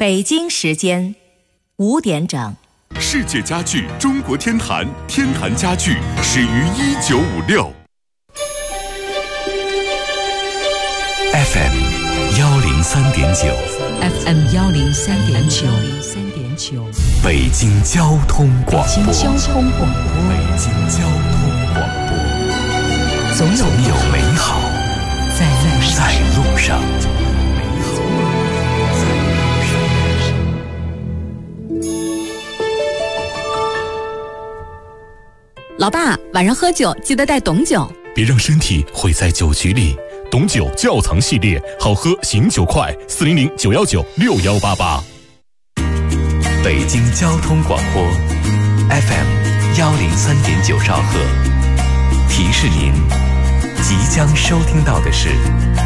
北京时间5点整。 世界家具中国天坛，天坛家具始于1956。FM 103.9，FM 103.9， 北京交通广播， 北京交通广播，总有美好在路上。 老爸，晚上喝酒记得带董酒， 别让身体毁在酒局里。董酒窖藏系列，好喝醒酒快，400-919-6188。 北京交通广播 FM 103.9兆赫，提示您即将收听到的是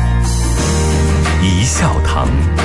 一笑堂。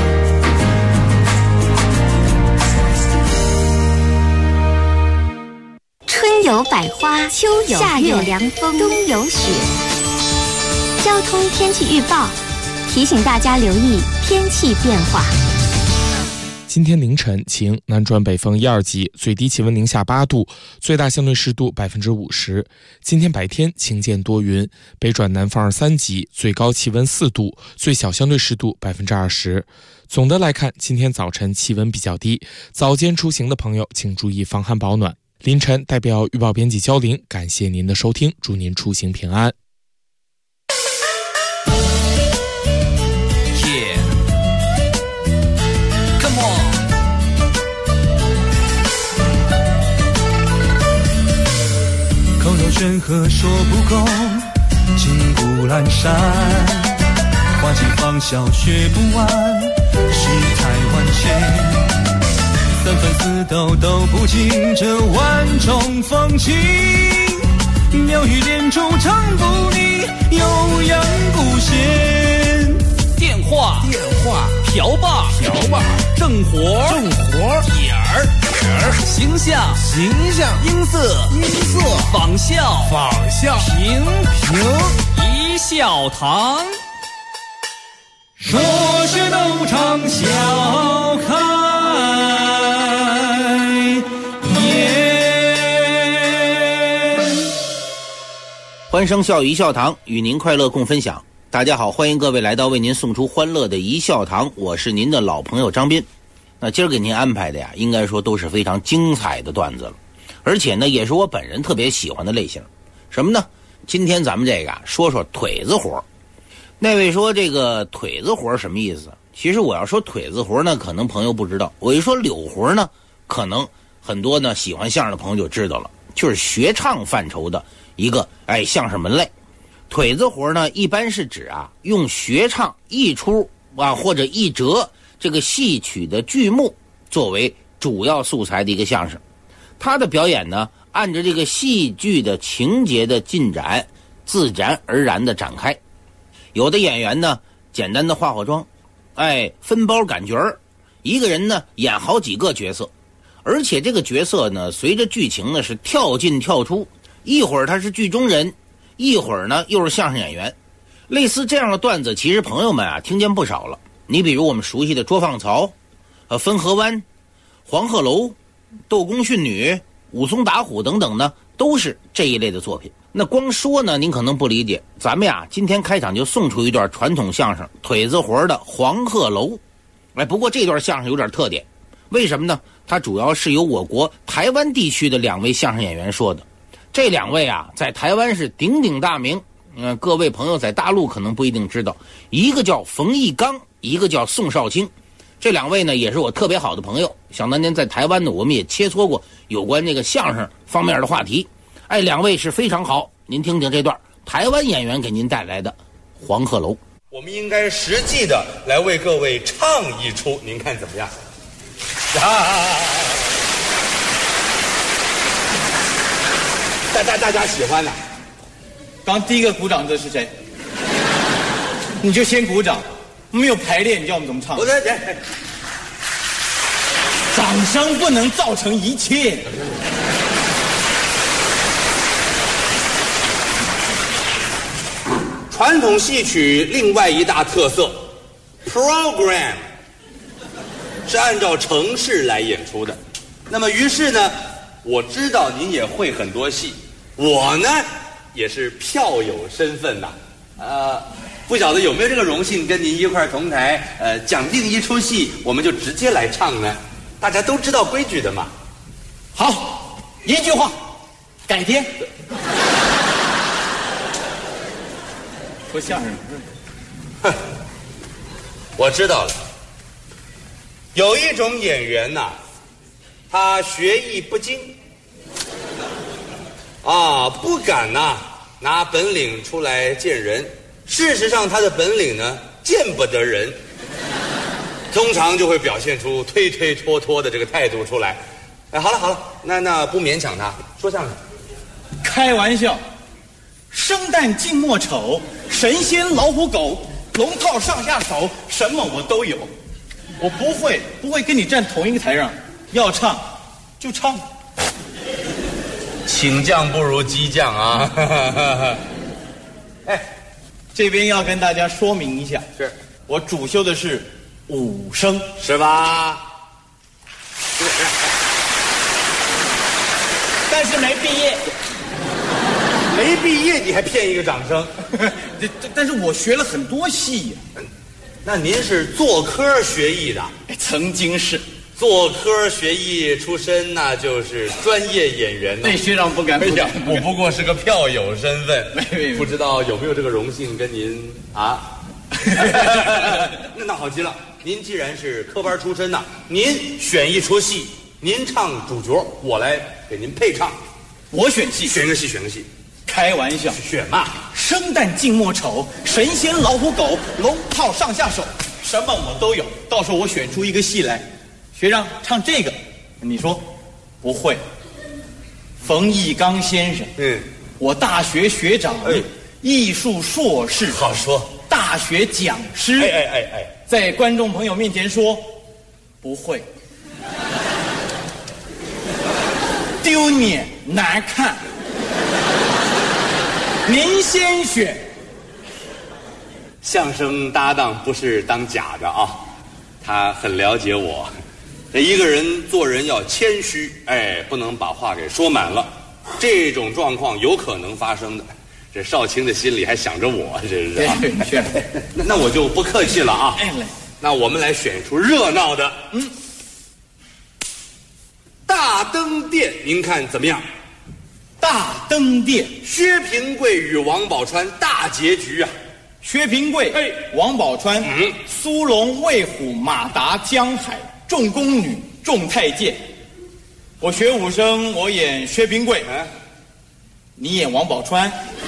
春有百花，秋有夏有凉风，冬有雪。交通天气预报提醒大家留意天气变化。 今天凌晨晴，南转北风1、2级，最低气温零下8度，最大相对湿度50%。今天白天晴间多云，北转南风2、3级，最高气温4度，最小相对湿度20%。总的来看，今天早晨气温比较低，早间出行的朋友请注意防寒保暖。凌晨代表预报编辑焦玲，感谢您的收听，祝您出行平安。 口若悬河说不够，金谷阑珊，花季芳笑学不完，世态万千，纷纷似斗斗不尽这万种风情，妙语连珠唱不腻，悠扬不闲。 电话瓢把正活点儿形象音色仿效评一笑堂， 说是斗场笑开颜。 欢声笑语一笑堂，与您快乐共分享。大家好，欢迎各位来到为您送出欢乐的一笑堂，我是您的老朋友张斌。那今儿给您安排的呀，应该说都是非常精彩的段子了，而且呢，也是我本人特别喜欢的类型。什么呢？今天咱们这个说说腿子活。那位说这个腿子活什么意思？其实我要说腿子活呢，可能朋友不知道；我一说柳活呢，可能很多呢喜欢相声的朋友就知道了，就是学唱范畴的一个相声门类。腿子活呢，一般是指用学唱一出或者一折这个戏曲的剧目作为主要素材的一个相声。他的表演呢，按照这个戏剧的情节的进展，自然而然的展开。有的演员呢，简单的化妆，分包赶角儿，一个人呢演好几个角色，而且这个角色呢，随着剧情呢是跳进跳出，一会儿他是剧中人，一会儿呢又是相声演员。类似这样的段子，其实朋友们听见不少了。你比如我们熟悉的捉放曹、分河湾、黄鹤楼、斗公训女、武松打虎等等呢，都是这一类的作品。那光说呢，您可能不理解，咱们今天开场就送出一段传统相声腿子活的黄鹤楼。不过这段相声有点特点，为什么呢？它主要是由我国台湾地区的2位相声演员说的。这2位在台湾是鼎鼎大名，各位朋友在大陆可能不一定知道，一个叫冯翊纲，一个叫宋少卿。这2位呢也是我特别好的朋友，想当年在台湾呢，我们也切磋过有关这个相声方面的话题。2位是非常好，您听听这段台湾演员给您带来的黄鹤楼。 我们应该实际的来为各位唱一出，您看怎么样？大家喜欢呢？ 刚第一个鼓掌的是谁？你就先鼓掌，没有排练，你叫我们怎么唱？掌声不能造成一切。 传统戏曲另外一大特色 ，program， 是按照程式来演出的。那么于是呢，我知道您也会很多戏，我呢也是票友身份呐，不晓得有没有这个荣幸跟您一块同台，讲定一出戏，我们就直接来唱呢？大家都知道规矩的嘛。 好，一句话，改天。说相声。 哼，我知道了。有一种演员呐，他学艺不精，不敢拿本领出来见人。事实上，他的本领呢，见不得人，通常就会表现出推推拖拖的这个态度出来。好了，那不勉强他，说相声。 开玩笑，生旦净末丑，神仙老虎狗，龙套上下手，什么我都有。我不会跟你站同一个台上，要唱就唱。 请将不如激将啊！ 这边要跟大家说明一下， 是我主修的是武生， 是吧？ 但是没毕业。 没毕业你还骗一个掌声？ 但是我学了很多戏呀。 那您是做科学艺的？ 曾经是。 做科学艺出身，那就是专业演员呢。 学长不敢。 我不过是个票友身份，不知道有没有这个荣幸跟您啊？那好极了，您既然是科班出身呐，您选一出戏，您唱主角，我来给您配唱。 我选戏， 选个戏。 开玩笑， 选嘛！ 生旦净末丑，神仙老虎狗，龙套上下手，什么我都有。到时候我选出一个戏来，学长唱这个，你说不会？冯玉刚先生，我大学学长，艺术硕士， 好说， 大学讲师，在观众朋友面前说不会，丢脸难看。您先选。 相声搭档不是当假的啊，他很了解我。这一个人做人要谦虚，不能把话给说满了。这种状况有可能发生的。这少卿的心里还想着我，这是啊。 是。 那我就不客气了啊。那我们来选一出热闹的。大灯殿，您看怎么样？ 大灯殿， 薛平贵与王宝钏大结局啊！ 薛平贵，王宝钏，苏龙、魏虎、马达、江海，众宫女，众太监。我学武生，我演薛平贵，你演王宝钏。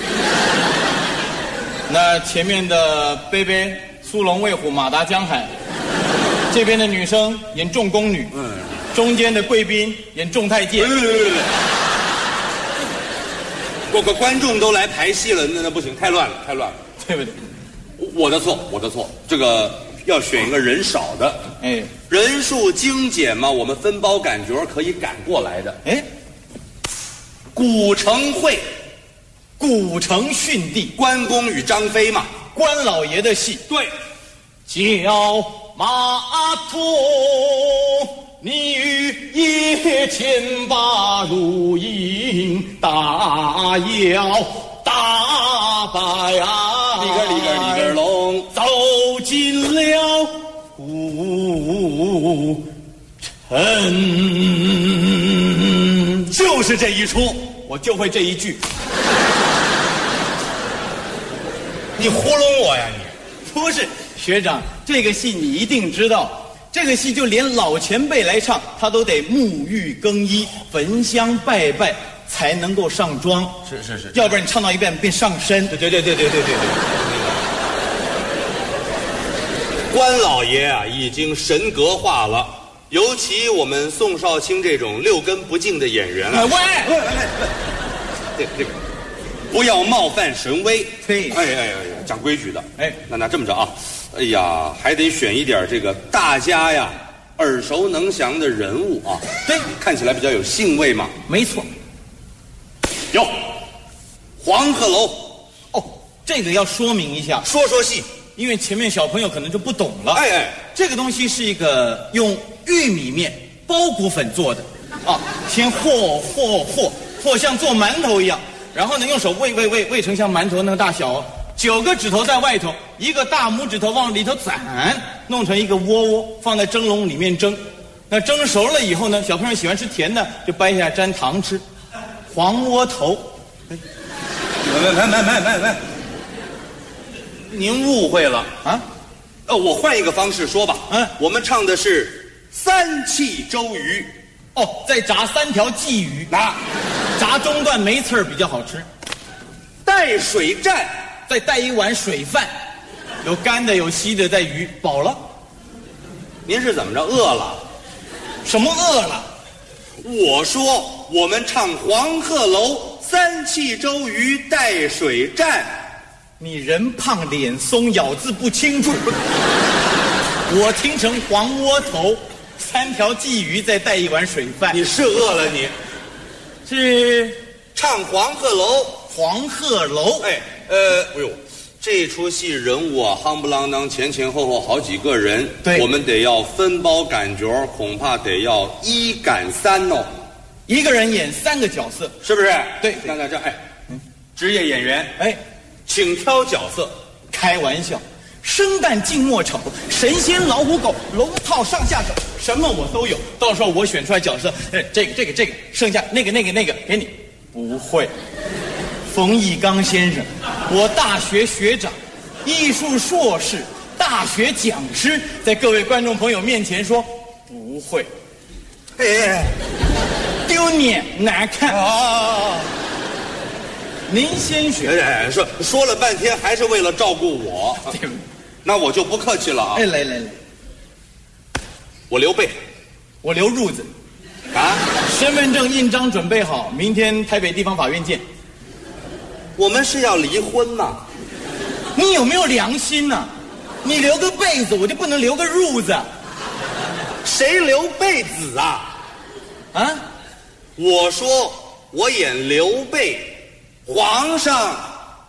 那前面的贝贝、苏龙、魏虎、马达、江海，这边的女生演众宫女，中间的贵宾演众太监。 观众都来排戏了，那不行，太乱了， 对不对？ 我的错，这个要选一个人少的，人数精简嘛，我们分包赶角可以赶过来的。古城会， 古城训地， 关公与张飞嘛， 关老爷的戏。 对， 叫马童，你与夜前把如影，大摇大摆啊， 里个龙走进了古城。就是这一出，我就会这一句。 你糊弄我呀你？ 不是，学长，这个戏你一定知道。这个戏就连老前辈来唱，他都得沐浴更衣、焚香拜拜，才能够上妆。 是， 要不然你唱到一半变上身。对。 关老爷啊，已经神格化了。尤其我们宋少卿这种六根不净的演员啊，这个不要冒犯神威。讲规矩的。那这么着啊。还得选一点这个大家呀耳熟能详的人物啊， 对， 看起来比较有兴味嘛。 没错。 有黄鹤楼。 这个要说明一下， 说戏。 因为前面小朋友可能就不懂了。哎，这个东西是一个用玉米面包谷粉做的，啊，先和像做馒头一样，然后呢用手喂成像馒头那个大小，9个指头在外头，1个大拇指头往里头攒，弄成一个窝，放在蒸笼里面蒸。那蒸熟了以后呢，小朋友喜欢吃甜的，就掰下来沾糖吃。黄窝头。 没，您误会了啊！我换一个方式说吧。我们唱的是3气周瑜。 哦，再炸3条鲫鱼，炸中段没刺儿比较好吃。 带水战， 再带1碗水饭，有干的有稀的，带鱼，饱了。 您是怎么着？饿了？ 什么饿了？ 我说我们唱黄鹤楼3气周瑜带水战。 你人胖脸松，咬字不清楚。我听成黄窝头，3条鲫鱼，再带1碗水饭。 你是饿了你？ 是唱黄鹤楼。 黄鹤楼。 哎呦，这出戏人物啊，夯不啷当，前后好几个人。对，我们得要分包赶角，恐怕得要1赶3哦。 1个人演3个角色， 是不是？ 对， 看这，职业演员，请挑角色。 开玩笑，生旦净末丑，神仙老虎狗，龙套上下手，什么我都有。到时候我选出来角色，这个，剩下那个给你。不会。冯翊纲先生，我大学学长，艺术硕士，大学讲师，在各位观众朋友面前说不会，丢脸难看。您先选。 说了半天还是为了照顾我，那我就不客气了啊。 来， 我刘备， 我刘褥子，身份证印章准备好，明天台北地方法院见。 我们是要离婚吗？ 你有没有良心呢？你留个被子，我就不能留个褥子？ 谁留被子啊？我说我演刘备，皇上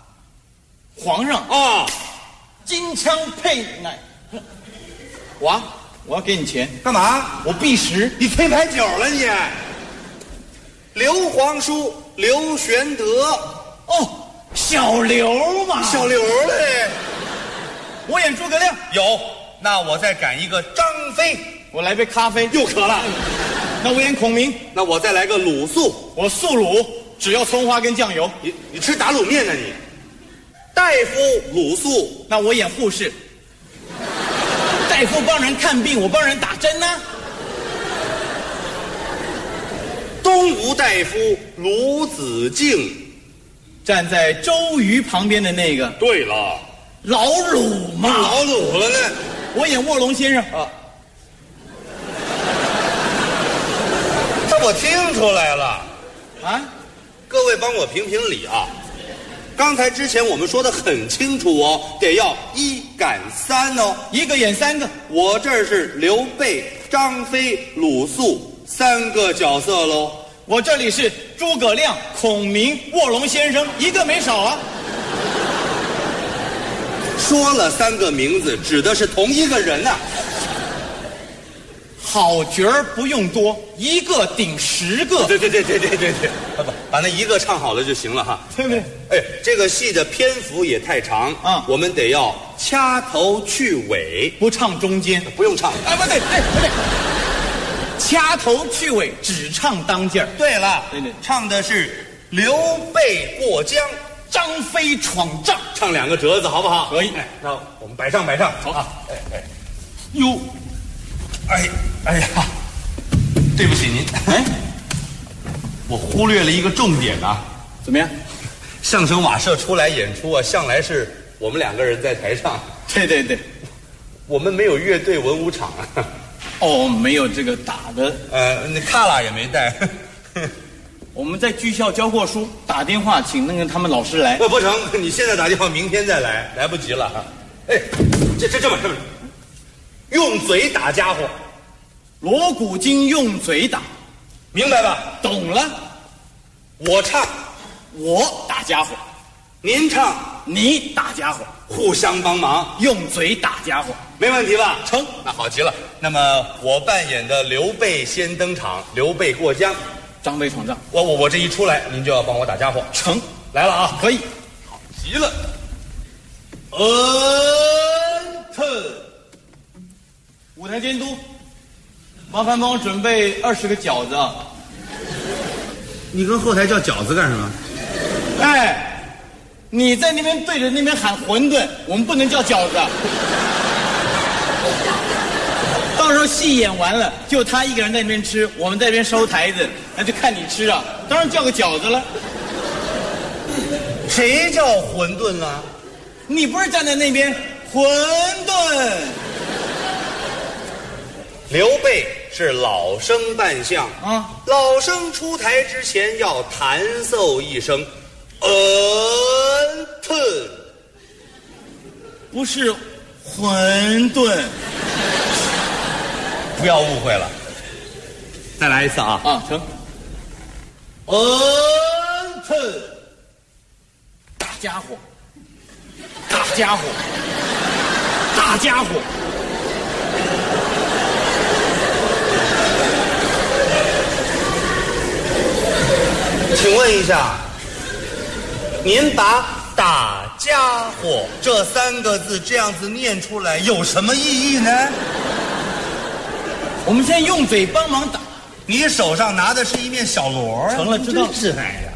啊， 金枪配奶。我要给你钱干嘛？ 我避食。 你吹牌九了你？刘皇叔刘玄德。 小刘嘛， 小刘嘞。 我演诸葛亮。 有，那我再赶一个张飞。 我来杯咖啡。 又渴了。 那我演孔明。 那我再来个鲁肃。 我素卤，只要葱花跟酱油。 你吃打卤面呢你？大夫鲁肃。 那我演护士。大夫帮人看病，我帮人打针呢。 东吴大夫鲁子敬。 站在周瑜旁边的那个。 对了， 老鲁嘛。 老鲁了呢。 我演卧龙先生。 这我听出来了。各位帮我评评理啊！刚才之前我们说的很清楚哦，得要1赶3哦，1 个演3个。 我这是刘备、张飞、鲁肃3个角色喽。 我这里是诸葛亮、孔明、卧龙先生，1个没少啊。 说了3个名字，指的是同一个人呐。 好角儿不用多，1个顶10个。 对，把那1个唱好了就行了哈。 对。 这个戏的篇幅也太长啊，我们得要掐头去尾， 不唱中间， 不用唱。 不对。掐头去尾，只唱当间儿。 对了，唱的是刘备过江， 张飞闯帐， 唱2个折子好不好？ 可以。 那我们摆上，好啊。 哟， 哎呀，对不起您。我忽略了一个重点啊。 怎么样？ 相声瓦舍出来演出啊，向来是我们2个人在台上。 对。 我们没有乐队文武场啊。 没有这个打的。 那卡拉也没带。 我们在剧校教过书，打电话请那个他们老师来。 不成，你现在打电话，明天再来，来不及了啊。这么，用嘴打家伙， 锣鼓经用嘴打， 明白吧？ 懂了。 我唱， 我打家伙， 您唱， 你打家伙， 互相帮忙， 用嘴打家伙， 没问题吧？ 成。 那好极了。那么我扮演的刘备先登场，刘备过江， 张飞闯帐。 我这一出来，您就要帮我打家伙。 成， 来了啊！ 可以。 好极了。 舞台监督，麻烦帮我准备20个饺子。 你跟后台叫饺子干什么？ 哎，你在那边对着那边喊馄饨，我们不能叫饺子。到时候戏演完了，就他一个人在那边吃，我们在那边收台子，那就看你吃啊。当然叫个饺子了。 谁叫馄饨了？ 你不是站在那边馄饨？ 刘备是老生扮相啊， 老生出台之前要弹奏一声吞， 不是馄饨。 不要误会了，再来一次啊！ 啊，成。吞，大家伙，大家伙，大家伙。 请问一下，您把“打家伙”这3个字这样子念出来有什么意义呢？ 我们现在用嘴帮忙打。 你手上拿的是一面小锣。 成了，知道。 真是哎呀。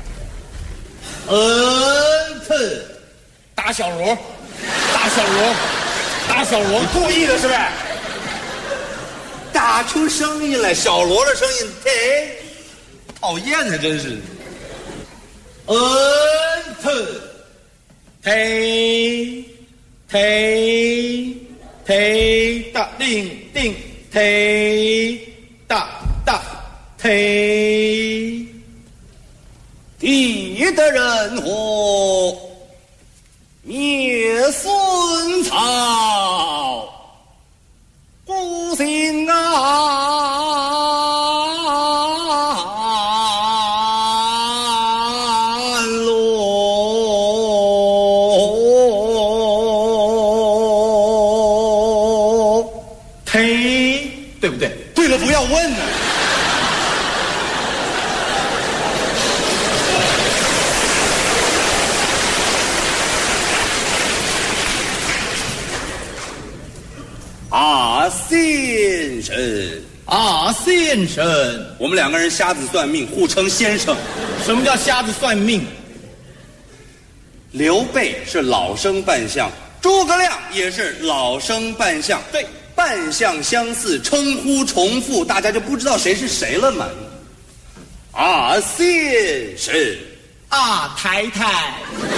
打小锣，打小锣，打小锣。 你故意的是不是？打出声音来，小锣的声音，讨厌呢，真是。 大定定大地的人和灭孙曹，孤心对不对？ 对了，不要问呢。先生， 先生， 我们2个人瞎子算命，互称先生。 什么叫瞎子算命？ 刘备是老生扮相，诸葛亮也是老生扮相， 对， 扮相相似，称呼重复，大家就不知道谁是谁了嘛。先生， 太太。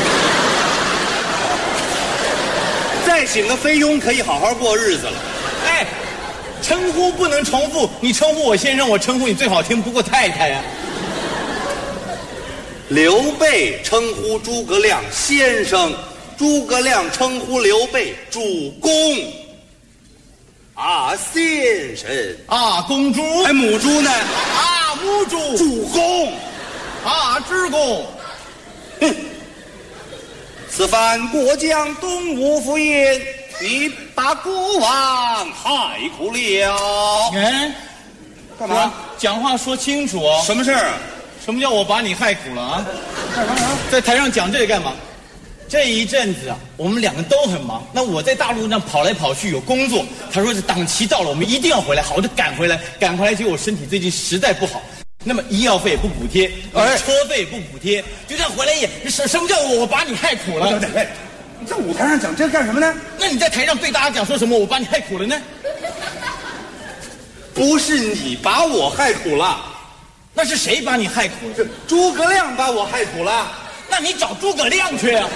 再请个菲佣可以好好过日子了。 哎，称呼不能重复，你称呼我先生，我称呼你最好听不过太太呀。 刘备称呼诸葛亮先生，诸葛亮称呼刘备主公。先生， 公主。 哎，母猪呢？ 母猪。 主公。 知公。 此番过江东吴府宴，你把国王害苦了。干嘛？ 讲话说清楚哦。 什么事儿啊？ 什么叫我把你害苦了啊？在台上讲这个干嘛？这一阵子啊，我们2个都很忙。那我在大陆上跑来跑去有工作，他说这档期到了，我们一定要回来。好，我就赶回来，结果我身体最近实在不好。那么医药费也不补贴，车费也不补贴，就这样回来也什么叫我把你害苦了？ 对，你在舞台上讲这干什么呢？ 那你在台上对大家讲说什么？我把你害苦了呢？ 不是你把我害苦了， 那是谁把你害苦了？ 诸葛亮把我害苦了。 那你找诸葛亮去啊！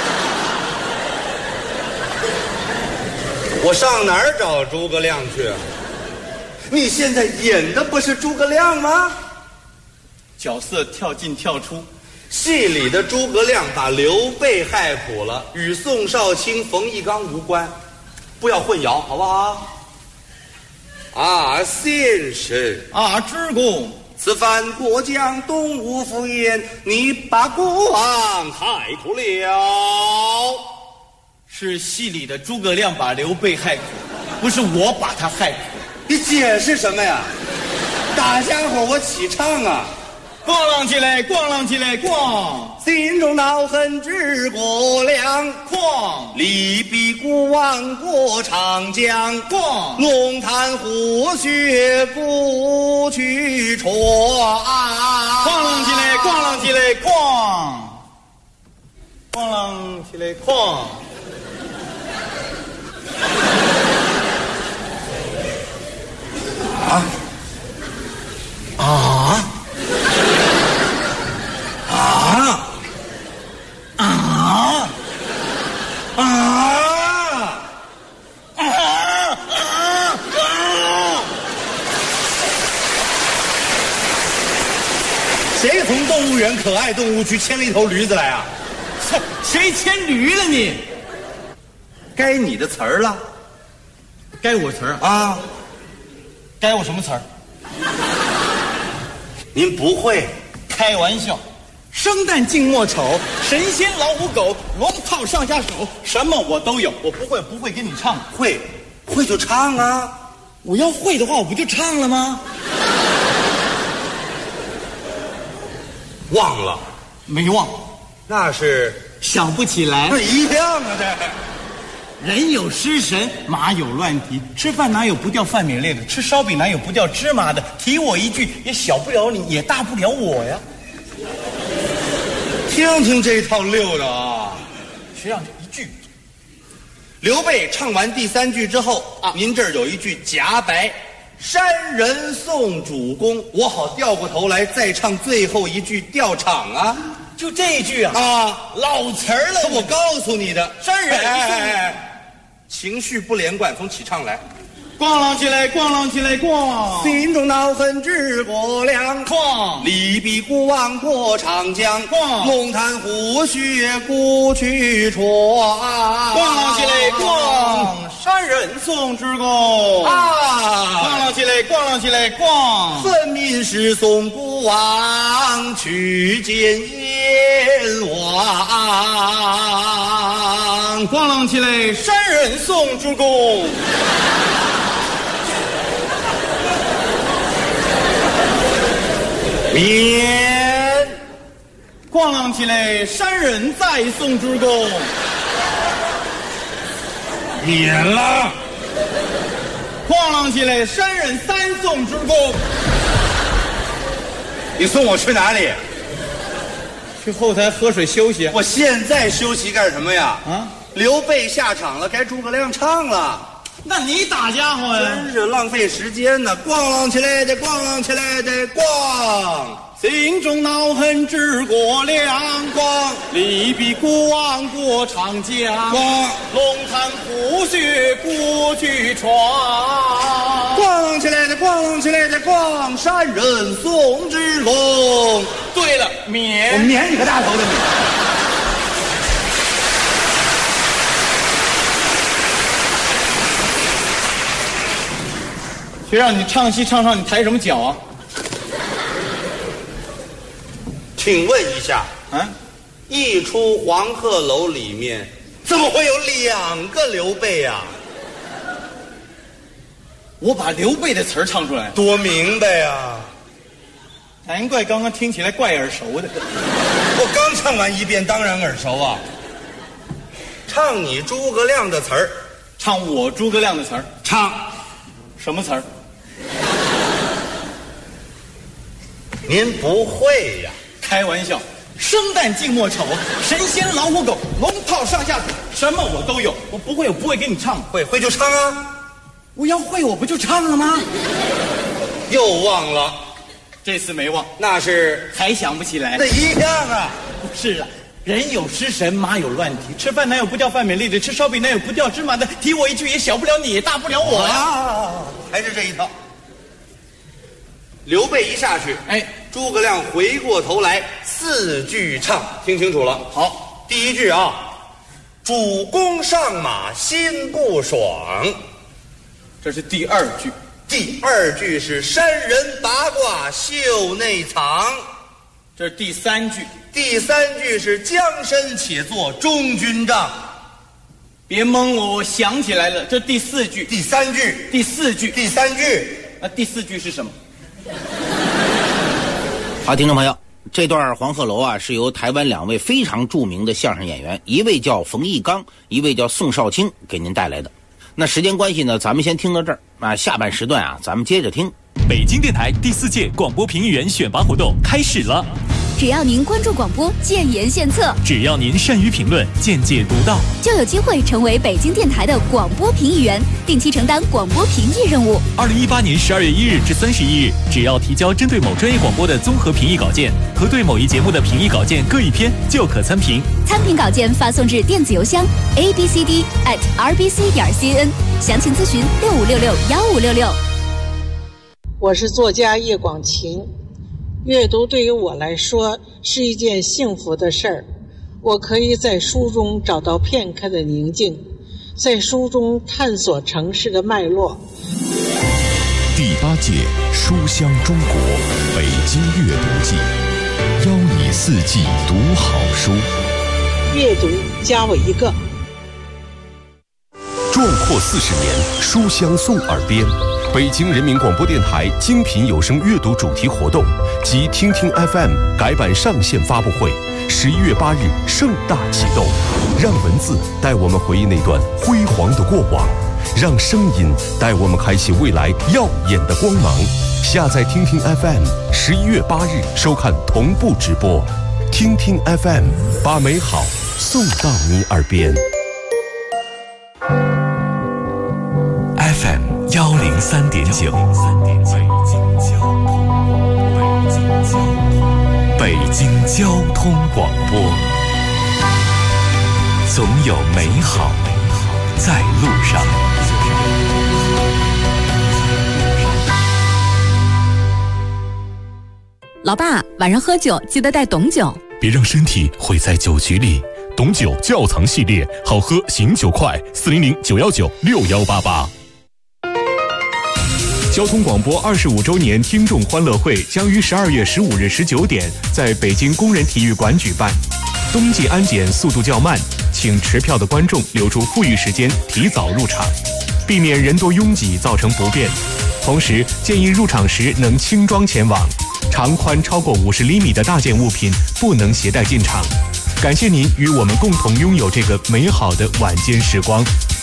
我上哪儿找诸葛亮去啊？你现在演的不是诸葛亮吗？ 角色跳进跳出， 戏里的诸葛亮把刘备害苦了，与宋少卿、冯玉刚无关，不要混淆，好不好？先生， 知公， 此番过江东吴敷衍，你把国王害苦了。 是戏里的诸葛亮把刘备害苦，不是我把他害苦。 你解释什么呀？大家伙我起唱啊！ 咣啷起来，咣啷起来，咣！ 心中恼恨治国良， 咣！ 力逼孤王过长江， 咣！ 龙潭虎穴故去闯。 咣啷起来，咣啷起来，咣！咣啷起来，咣！ 啊啊啊啊啊！谁从动物园可爱动物区牵了一头驴子来啊？ 谁牵驴了你？ 该你的词儿了。 该我词儿啊？ 该我什么词儿？ 您不会？ 开玩笑，生旦净末丑，神仙老虎狗，龙套上下手，什么我都有。我不会给你唱。 会就唱啊！ 我要会的话，我不就唱了吗？ 忘了？ 没忘。 那是想不起来。 那一样啊，这。 人有失神，马有乱蹄。吃饭哪有不掉饭米粒的？吃烧饼哪有不掉芝麻的？提我一句，也小不了你，也大不了我呀。 听听这套溜的啊！ 学长一句。 刘备唱完第3句之后啊，您这儿有一句夹白，山人送主公，我好调过头来再唱最后一句调场啊。 就这一句啊！ 啊， 老词儿了。 我告诉你的， 山人送。 情绪不连贯，从起唱来。 咣啷起来，咣啷起来，咣！ 心中恼恨治国良， 咣！ 力逼孤王过长江， 咣！ 龙潭虎穴故去闯。 咣啷起来，咣！山人送之公啊！ 咣啷起来，咣啷起来，咣！ 分明是送孤王去见燕王。 咣啷起来，山人送之公。 免！ 咣啷起来，山人再送之公。 免了！ 咣啷起来，山人3送之公。 你送我去哪里？ 去后台喝水休息。 我现在休息干什么呀？ 啊！ 刘备下场了，该诸葛亮唱了。 那你打家伙呀？ 真是浪费时间呢！咣啷起来的，咣啷起来的，咣！ 心中恼恨治国良， 咣！ 力逼孤王过长江， 咣！ 龙潭虎穴故去闯。 咣啷起来的，咣啷起来的，咣！山人送之公。 对了，免！ 我免你个大头的你！ 学长，你唱戏唱，你抬什么脚啊？ 请问一下， 啊， 一出黄鹤楼里面怎么会有2个刘备啊？ 我把刘备的词儿唱出来， 多明白呀！ 难怪刚刚听起来怪耳熟的。 我刚唱完一遍，当然耳熟啊。唱你诸葛亮的词儿， 唱我诸葛亮的词儿， 唱什么词儿？ 您不会呀？ 开玩笑，生旦净末丑，神仙老虎狗，龙套上下手，什么我都有。我不会，我不会给你唱。 会就唱啊！ 我要会，我不就唱了吗？ 又忘了， 这次没忘， 那是还想不起来。 那一样啊！ 不是啊，人有失神，马有乱蹄。吃饭哪有不掉饭米粒的？吃烧饼哪有不掉芝麻的？提我一句，也小不了你，也大不了我呀。 还是这一套。刘备一下去，诸葛亮回过头来，4句唱，听清楚了。 好， 第1句啊，主公上马心不爽， 这是第2句。 第第二句是山人八卦秀内藏， 这是第三句。 第三句是将身且作中军帐。 别蒙我，我想起来了，这第四句。 第三句。 第四句。 第三句。 那第四句是什么？ 好，听众朋友，这段黄鹤楼啊，是由台湾2位非常著名的相声演员，一位叫冯翊纲，一位叫宋少卿，给您带来的。那时间关系呢，咱们先听到这儿啊，下半时段啊，咱们接着听。 北京电台第4届广播评议员选拔活动开始了。 只要您关注广播，建言献策； 只要您善于评论，见解独到， 就有机会成为北京电台的广播评议员，定期承担广播评议任务。 2018年12月1日至31日，只要提交针对某专业广播的综合评议稿件和对某一节目的评议稿件各1篇，就可参评。 参评稿件发送至电子邮箱 abcd@rbc.cn， 详情咨询65661566。 我是作家叶广晴。阅读对于我来说是一件幸福的事儿，我可以在书中找到片刻的宁静，在书中探索城市的脉络。 第8届书香中国北京阅读季，邀你4季读好书。 阅读加我一个。 壮阔40年，书香送耳边。北京人民广播电台精品有声阅读主题活动及听听 FM 改版上线发布会，11月8日盛大启动。让文字带我们回忆那段辉煌的过往，让声音带我们开启未来耀眼的光芒。下载听听 FM，11月8日收看同步直播。听听 FM， 把美好送到你耳边。 FM 103.9，北京交通广播，总有美好在路上。 老爸，晚上喝酒记得带董酒， 别让身体毁在酒局里。董酒窖藏系列，好喝醒酒快，400-919-6188。交通广播25周年听众欢乐会将于12月15日19点在北京工人体育馆举办。冬季安检速度较慢，请持票的观众留出富裕时间提早入场，避免人多拥挤造成不便。同时建议入场时能轻装前往，长宽超过50厘米的大件物品不能携带进场。感谢您与我们共同拥有这个美好的晚间时光。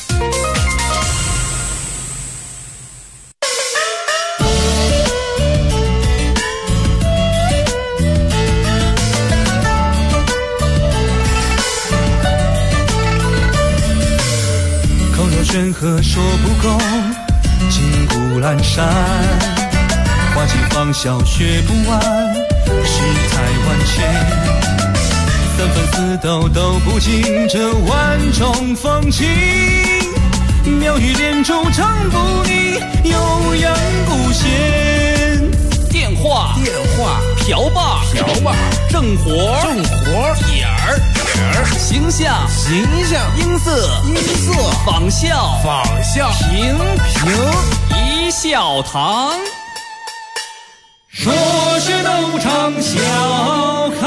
口若悬河说不够，金谷阑珊，花季芳笑学不完，世态万千。3分4斗都不尽这万种风情，妙语连珠唱不腻，悠扬不闲。 电话瓢把正活点儿形象音色仿效评一笑堂。 说是斗场笑开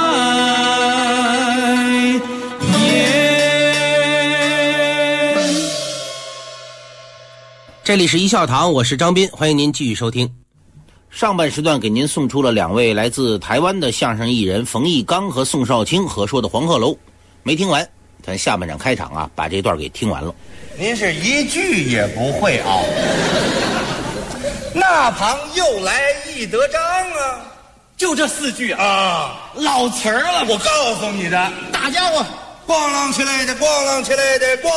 颜。 这里是一笑堂，我是张斌，欢迎您继续收听。上半时段给您送出了2位来自台湾的相声艺人冯翊纲和宋少卿合说的《黄鹤楼》，没听完，咱下半场开场啊，把这段给听完了。 您是一句也不会熬。那旁又来一德章啊， 就这4句啊， 老词儿了。 我告诉你的， 大家伙， 咣啷起来的咣啷起来的咣。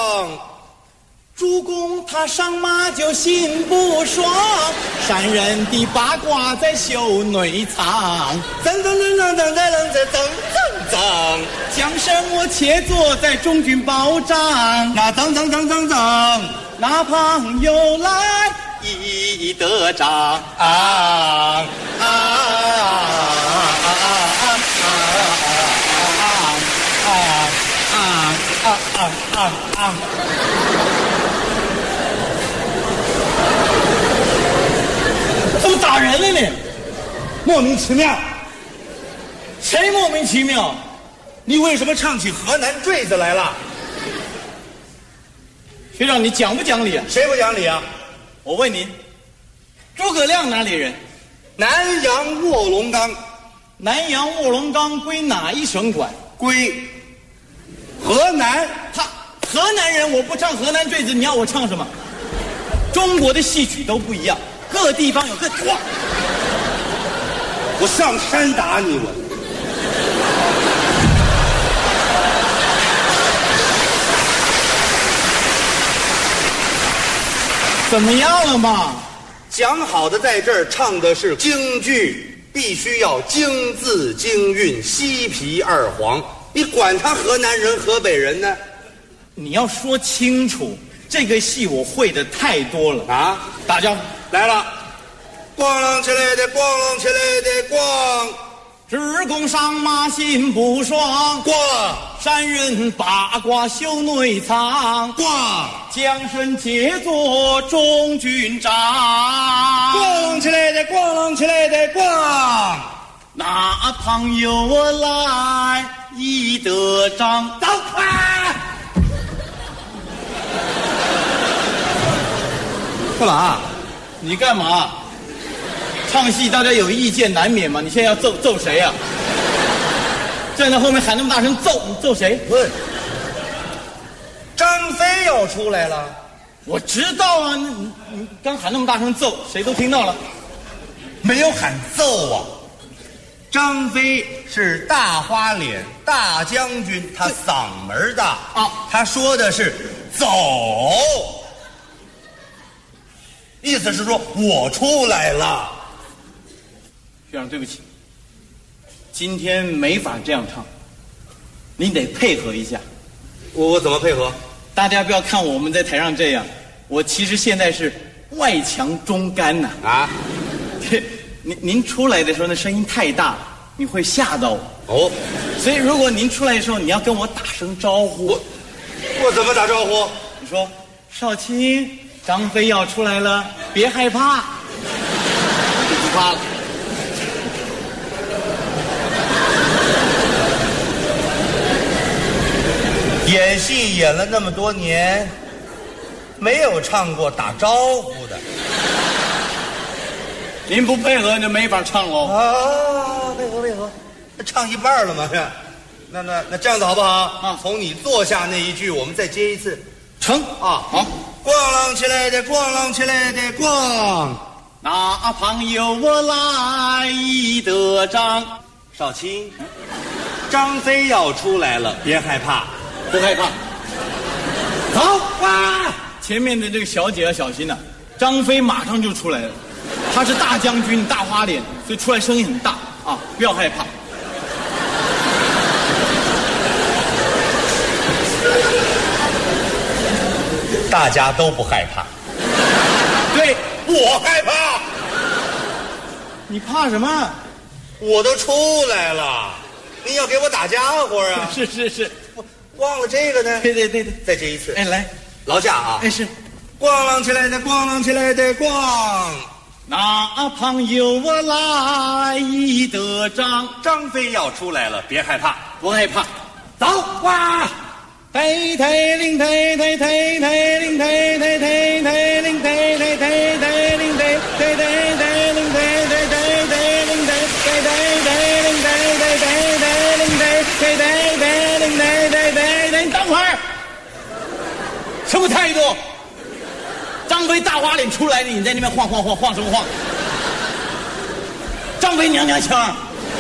主公他上马就心不爽，山人的八卦在袖内藏， 噌噌噌噌噌噌噌噌噌， 将身我且坐在中军保障， 那噌噌噌噌噌， 那旁又来一德章啊啊啊怎么打人了你？ 莫名其妙。 谁莫名其妙？ 你为什么唱起河南坠子来了？ 学长，你讲不讲理啊？ 谁不讲理啊？ 我问你，诸葛亮哪里人？ 南阳卧龙岗。 南阳卧龙岗归哪一省管？ 归河南。 河南人，我不唱河南坠子，你要我唱什么？中国的戏曲都不一样，各地方有各哇！ 我上山打你我！ 怎么样了嘛？ 讲好的在这儿唱的是京剧，必须要京字京韵，西皮二黄。你管他河南人河北人呢？ 你要说清楚，这个戏我会的太多了啊！ 大家来了，咣啷起来的咣啷起来的咣， 只供上马心不爽， 咣山人八卦修内藏， 咣将身结作中军长， 咣啷起来的咣啷起来的咣， 那旁有我来一得掌，走开！干嘛？你干嘛？唱戏大家有意见难免嘛。你现在要揍谁呀？站在后面喊那么大声揍，你揍谁？ 不是，张飞要出来了。 我知道啊，你刚喊那么大声揍，谁都听到了。 没有喊揍啊。张飞是大花脸大将军，他嗓门大啊，他说的是走。意思是说我出来了。 学长，对不起，今天没法这样唱，您得配合一下。 我怎么配合？ 大家不要看我们在台上这样，我其实现在是外强中干呐。啊，您出来的时候那声音太大，你会吓到我。哦，所以如果您出来的时候，你要跟我打声招呼。 我怎么打招呼？ 你说，少卿。张飞要出来了，别害怕，就不怕了。 演戏演了那么多年，没有唱过打招呼的。 您不配合就没法唱喽。 啊，配合，唱一半了嘛？那这样子好不好？啊，从你坐下那一句，我们再接一次。 成啊，好。 咣啷起来的，咣啷起来的，咣！ 那旁有我来一得掌。 少卿，张飞要出来了，别害怕， 不害怕。好啊！前面的这个小姐要小心呐，张飞马上就出来了，他是大将军，大花脸，所以出来声音很大啊，不要害怕。 大家都不害怕， 对， 我害怕。 你怕什么？ 我都出来了，你要给我打家伙啊！ 是， 忘了这个呢？ 对， 再接一次。 哎，来， 劳驾啊！ 哎，是， 咣啷起来的，咣啷起来的，咣！ 那旁有我来一得掌， 张飞要出来了，别害怕， 不害怕，走哇！忒忒令忒忒忒忒令忒忒忒忒令忒忒忒忒令忒忒忒忒令忒忒忒忒令忒忒忒令忒忒令忒你等会儿，什么态度？张飞大花脸出来的，你在那边晃什么晃？张飞娘娘腔。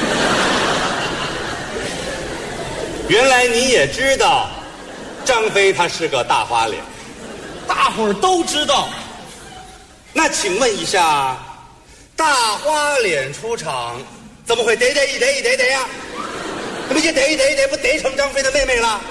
原来你也知道。张飞他是个大花脸， 大伙儿都知道。 那请问一下，大花脸出场怎么会得呀？怎么就得不得成张飞的妹妹了？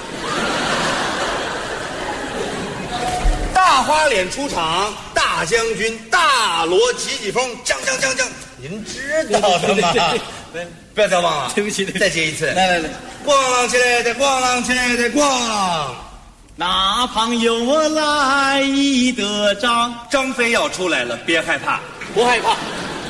大花脸出场，大将军大罗急风，将，您知道的吗？不要再忘了， 对不起， 再接一次。 来， 咣啷起来的，咣啷起来的，咣！ 那旁有我来一得掌， 张飞要出来了，别害怕， 不害怕。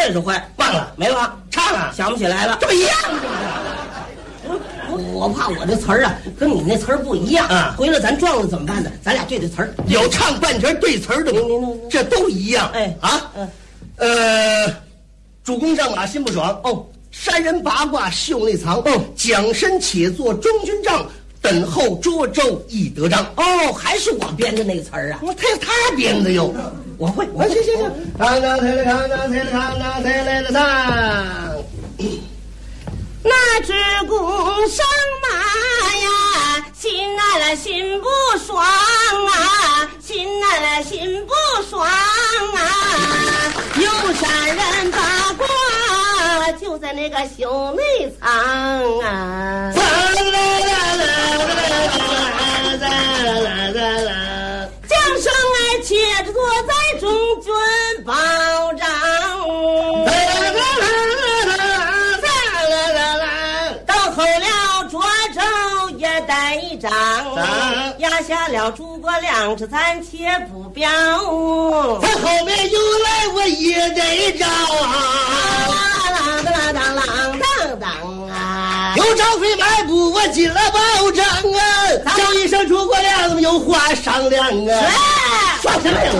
会是会，忘了没忘， 唱啊， 想不起来了， 这不一样。 我怕我这词儿啊跟你那词儿不一样啊， 回来咱撞了怎么办呢？咱俩对对词儿， 有唱半截对词儿的，这都一样。 哎啊，主公上马心不爽哦，山人八卦袖内藏哦，蒋身且作中军帐，等候涿州易得章。 哦，还是我编的那个词儿啊？ 他编的哟， 我会。 行，扛当抬来扛当抬来扛当抬来了唱。 那只公上马呀，心爱了心不爽啊，心爱了心不爽啊，有山人八卦就在那个袖内藏啊。将生儿且坐在中军保障。压下了诸葛亮，这暂且不表。 他后面有来我也得找啷当啷啷当当啊！ 有张飞迈步，我进了保障啊！叫一声诸葛亮，有话商量啊！说什么呀？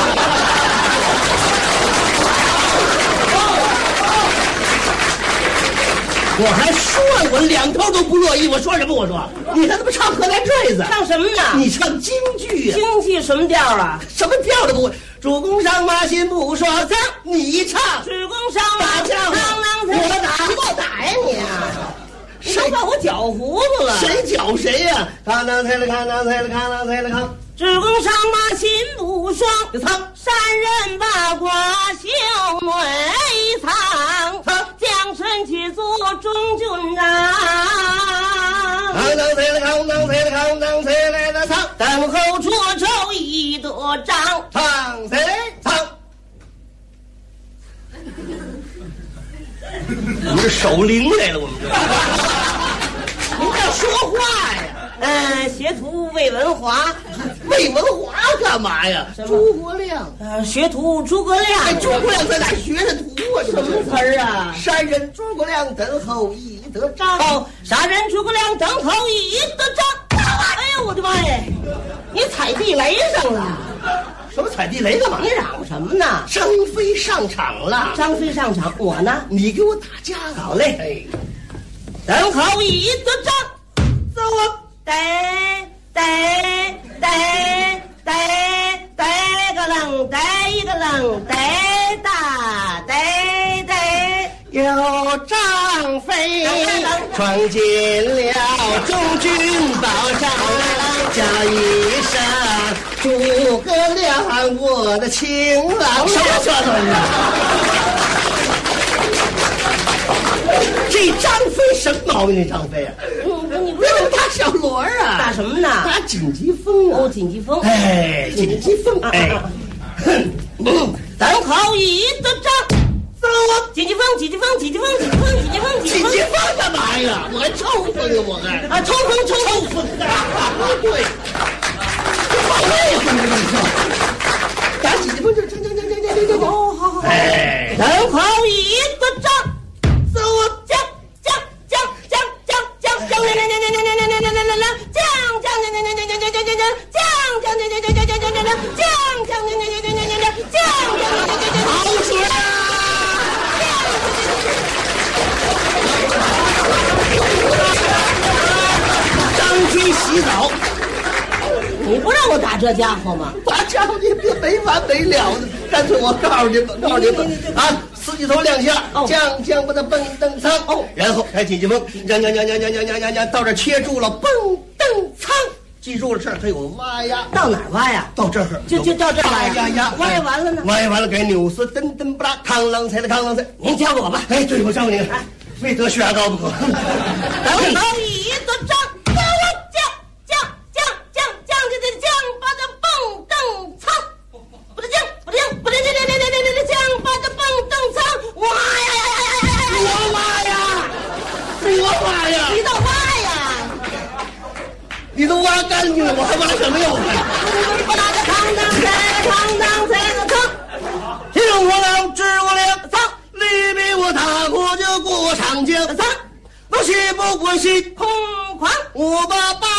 我还说了，我两头都不乐意。我说什么？我说你看他们唱河南坠子， 唱什么呢？ 你唱京剧啊？ 京剧什么调啊？ 什么调都不会。主公上马心不说脏，你唱。 主公上马将我打呀你啊！谁把我搅糊涂了？ 谁搅谁呀？扛当抬了扛当抬了扛当抬了扛。 主公上马心不爽，山人八卦袖内藏，将身去做中军长。 扛当抬了扛当抬了扛当抬来了唱， 等候涿州易得章。 唱谁唱？你是守灵来了，我们这。 您这说话呀？学徒魏文华。 魏文华干嘛呀？诸葛亮。 学徒诸葛亮。 哎，诸葛亮在哪学的徒啊？ 什么词儿啊？ 山人诸葛亮等候易得章。 哦，杀人诸葛亮等候易得章。哎呀，我的妈呀！你踩地雷上了。 什么踩地雷干嘛？ 你嚷什么呢？ 张飞上场了。 张飞上场，我呢？ 你给我打架。 好嘞。等候易得章，走啊！得个愣，得一个愣，得大得。 有张飞闯进了中军保障，叫一声诸葛亮，我的情郎。什么叫这张飞什么毛病？这张飞啊， 你不是打小锣啊？ 打什么呢？ 打紧急风啊！ 哦，紧急风。 哎，紧急风。哎， 等候易得章，走啊！紧急风，紧急风，紧急风，紧急风，紧急风， 紧急风干嘛呀？我还抽风啊！我还抽风啊！对，这好累风这打紧急风就锵。 哦，好。 哎， 等候易得章。走啊！将， 好水啊！张军洗澡， 你不让我打这家伙吗？ 打家伙你别没完没了的，干脆我告诉你们啊！四季头亮相，将把它蹦蹬仓，然后开紧急风，将，到这切住了，蹦蹬仓，记住了，这儿还有挖呀， 到哪儿挖呀？ 到这儿就到这儿挖呀， 挖完了呢？ 挖完了该扭丝，噔噔不拉，扛啷踩的扛啷踩， 您教给我吧。 哎，对，我教你，非得血压高不可。 等候易得章，走啊！将，把它蹦蹬仓，不得将，把它蹦蹬仓，挖呀！你倒挖呀！ 你都挖干净了，我还挖什么呀？ 我拿着扛当踩个仓， 听我郎知我亮仓， 不信， 空狂， 我把宝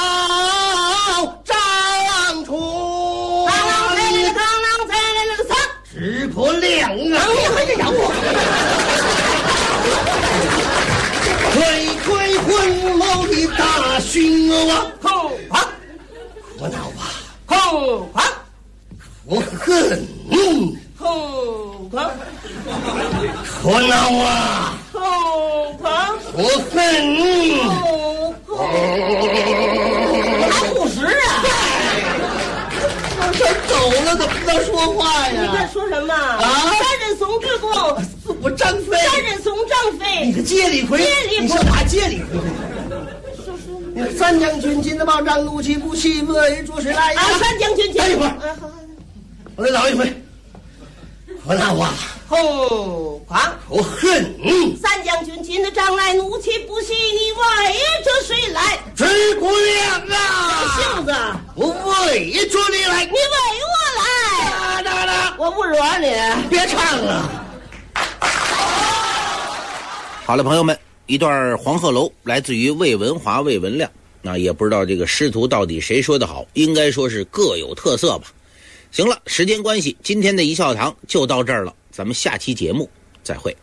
张出， 扛啷才来了，扛啷才来了个3， 石破两啊！ 你还是养我。 推推混谋的大勋啊！ 空狂， 我恼啊！ 空狂， 我恨， 空狂， 我恼啊！ 空狂， 我恨， 还护食啊！ 他走了，怎么能说话呀？ 你在说什么啊？三人怂之功， 我张飞， 三人怂张飞， 你个接李逵，你是哪接李逵？你看三将军进的报张，怒气不息，恶语逐水来。 三将军， 等一会儿，我再找一回。我恼啊！ 空狂， 我恨。 三将军进的帐来，怒气不息，你为着谁来？ 诸葛亮啊！ 袖子， 我为着你来， 你为我来。我不惹你， 别唱了。 好了，朋友们，一段黄鹤楼来自于魏文华、魏文亮。那也不知道这个师徒到底谁说的好，应该说是各有特色吧。行了，时间关系，今天的一笑堂就到这儿了，咱们下期节目再会。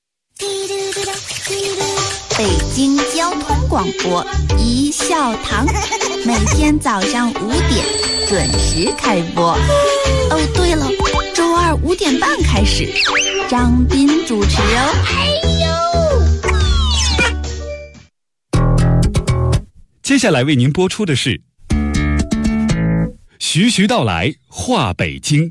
北京交通广播一笑堂，每天早上5点准时开播。哦，对了，周二5点半开始，张斌主持哦。 接下来为您播出的是徐徐道来话北京。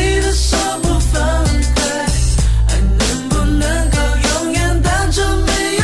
没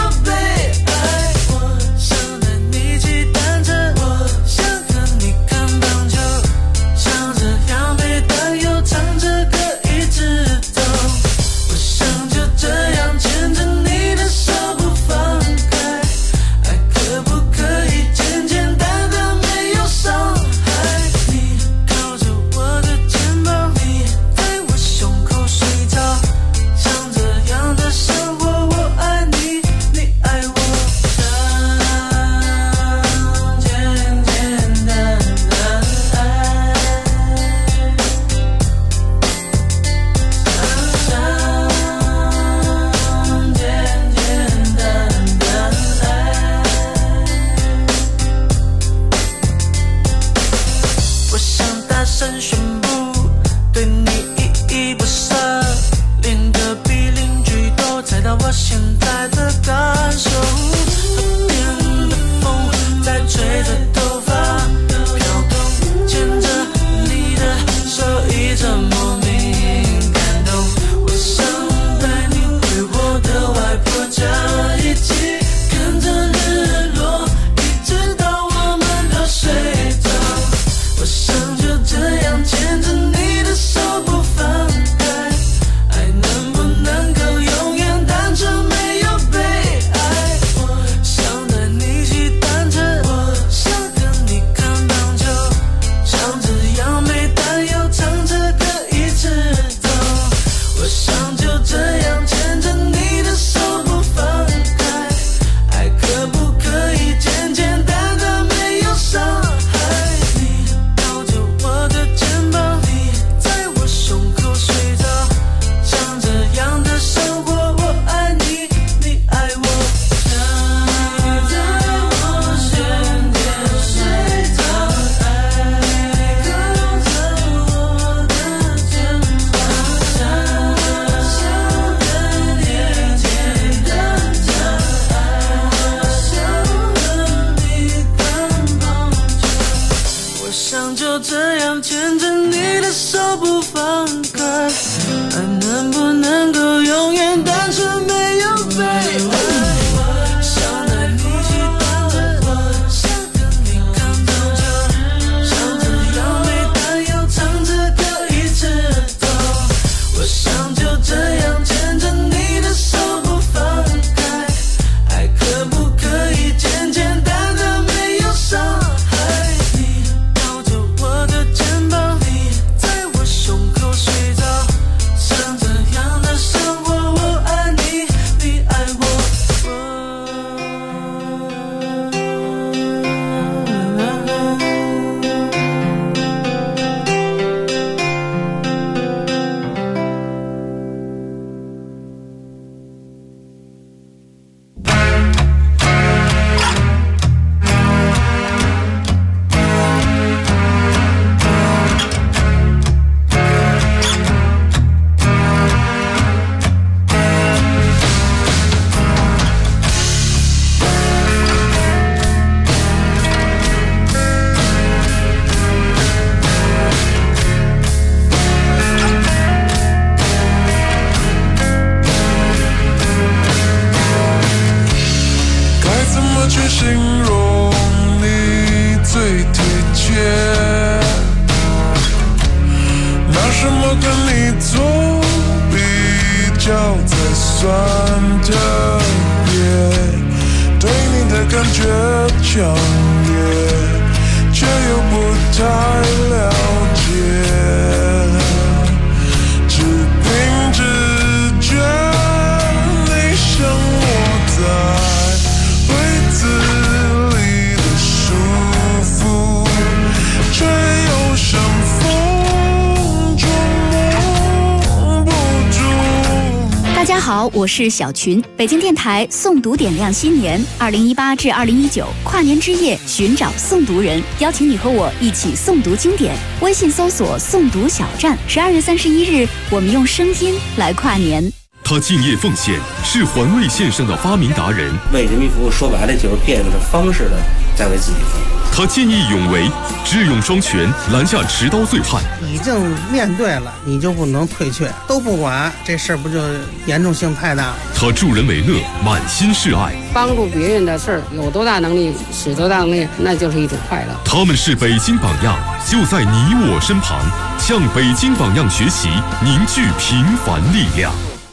算特别，对你的感觉强烈，却又不太了解，只凭直觉，你像我在柜子里的束缚，却又像风捉摸不住。 大家好，我是小群。北京电台诵读点亮新年2018至2019跨年之夜，寻找诵读人，邀请你和我一起诵读经典。微信搜索诵读小站。12月31日，我们用声音来跨年。 他敬业奉献，是环卫线上的发明达人。 为人民服务，说白了就是变着方式的在为自己服务。 他见义勇为，智勇双全，拦下持刀醉汉。 已经面对了，你就不能退却，都不管，这事儿不就严重性太大？ 他助人为乐，满心是爱。 帮助别人的事儿，有多大能力使多大能力，那就是一种快乐。 他们是北京榜样，就在你我身旁，向北京榜样学习，凝聚平凡力量。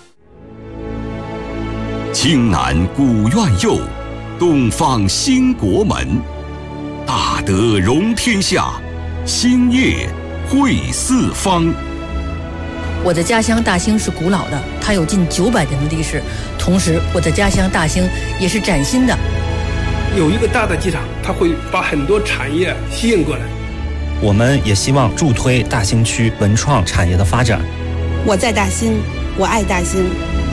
青南古院右，东方兴国门。大德容天下，兴业惠四方。 我的家乡大兴是古老的，它有近900年的历史。同时，我的家乡大兴也是崭新的。 有一个大的机场，它会把很多产业吸引过来。 我们也希望助推大兴区文创产业的发展。 我在大兴，我爱大兴。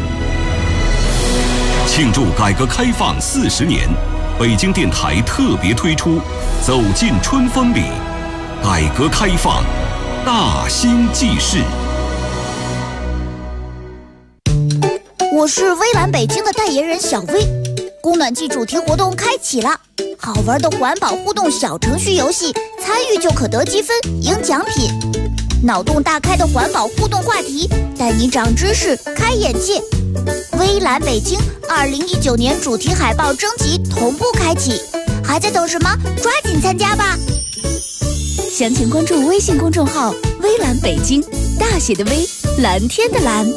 庆祝改革开放40年，北京电台特别推出《走进春风里》，改革开放大兴记事。 我是微蓝北京的代言人小薇，供暖季主题活动开启了，好玩的环保互动小程序游戏，参与就可得积分赢奖品。脑洞大开的环保互动话题，带你长知识开眼界。微蓝北京2019年主题海报征集同步开启，还在等什么？抓紧参加吧！ 详情关注微信公众号微蓝北京，大写的微，蓝天的蓝。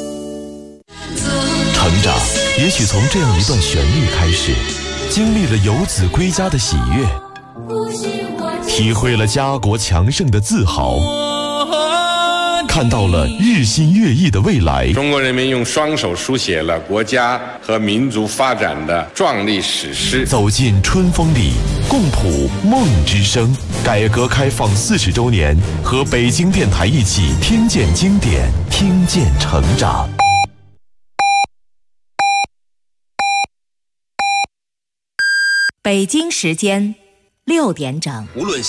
成长也许从这样一段旋律开始，经历了游子归家的喜悦，体会了家国强盛的自豪，看到了日新月异的未来。 中国人民用双手书写了国家和民族发展的壮丽史诗。 走进春风里，共谱梦之声。改革开放40周年，和北京电台一起听见经典，听见成长。 北京时间6点整。 无论